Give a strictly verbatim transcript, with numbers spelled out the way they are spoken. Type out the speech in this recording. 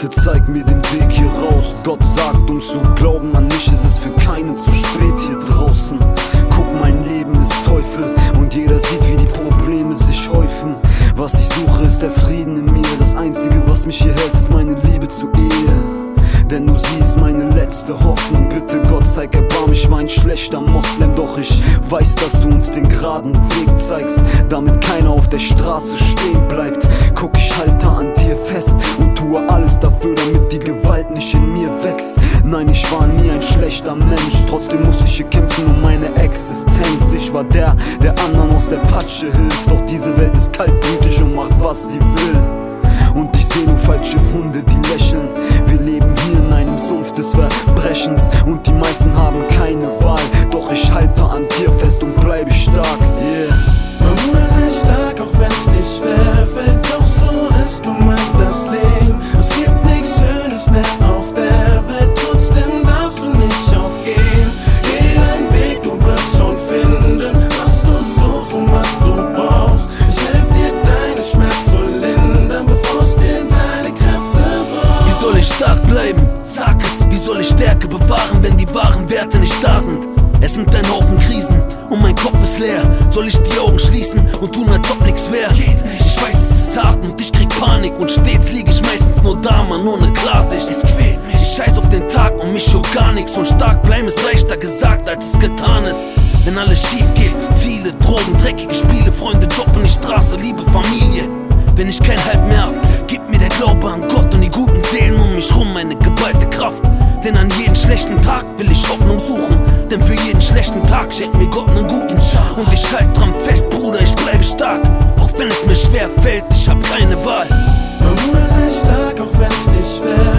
bitte zeig mir den Weg hier raus. Gott sagt, um zu glauben an mich, ist es für keinen zu spät hier draußen. Guck, mein Leben ist Teufel und jeder sieht, wie die Probleme sich häufen. Was ich suche, ist der Frieden in mir. Das Einzige, was mich hier hält, ist meine Liebe zur Ehe. Denn du siehst meine letzte Hoffnung. Bitte Gott, zeig Erbarm, ich war ein schlechter Moslem. Doch ich weiß, dass du uns den geraden Weg zeigst, damit keiner auf der Straße stehen bleibt. Guck, ich halte an dir fest und tue alles dafür, damit die Gewalt nicht in mir wächst. Nein, ich war nie ein schlechter Mensch, trotzdem muss ich hier kämpfen um meine Existenz. Ich war der, der anderen aus der Patsche hilft. Doch diese Welt ist kaltblütig und macht, was sie will. Und ich seh nur falsche Hunde, die lächeln. Wir leben hier in einem Sumpf des Verbrechens und die meisten haben keine Wahl. Doch ich halte an dir fest und bleibe stark, yeah. Mein Bruder, sei stark, auch wenn's dir schwerfällt. Doch so ist nun mal das Leben. Es gibt nichts Schönes mehr auf der Welt. Trotzdem darfst du nicht aufgeben. Geh deinen Weg, du wirst schon finden, was du suchst und was du brauchst. Ich helf dir, deine Schmerzen zu lindern, bevor es dir deine Kräfte raubt. Wie soll ich stark bleiben? Sag es, wie soll ich Stärke bewahren, wenn die wahren Werte nicht da sind? Es sind ein Haufen Krisen und mein Kopf ist leer. Soll ich die Augen schließen und tun, als ob nix wär? Ich weiß, es ist hart und ich krieg Panik und stets lieg ich meistens nur da, man, ohne Klarsicht. Es quält mich. Ich scheiß auf den Tag und mich juckt gar nix und stark bleiben ist leichter gesagt, als es getan ist. Wenn alles schief geht, Ziele, Drogen, dreckige Spiele, Freunde, Job und die Straße, Liebe, Familie. Wenn ich kein Halt mehr hab, gibt mir der Glaube an Gott und die guten Seelen um mich rum eine geballte Kraft. Denn an jeden schlechten Tag will ich Hoffnung suchen, denn für jeden schlechten Tag schenkt mir Gott einen guten. Und ich halt dran fest, Bruder, ich bleibe stark, auch wenn es mir schwer fällt, ich hab keine Wahl. Mein Bruder, sei stark, auch wenn's dir schwer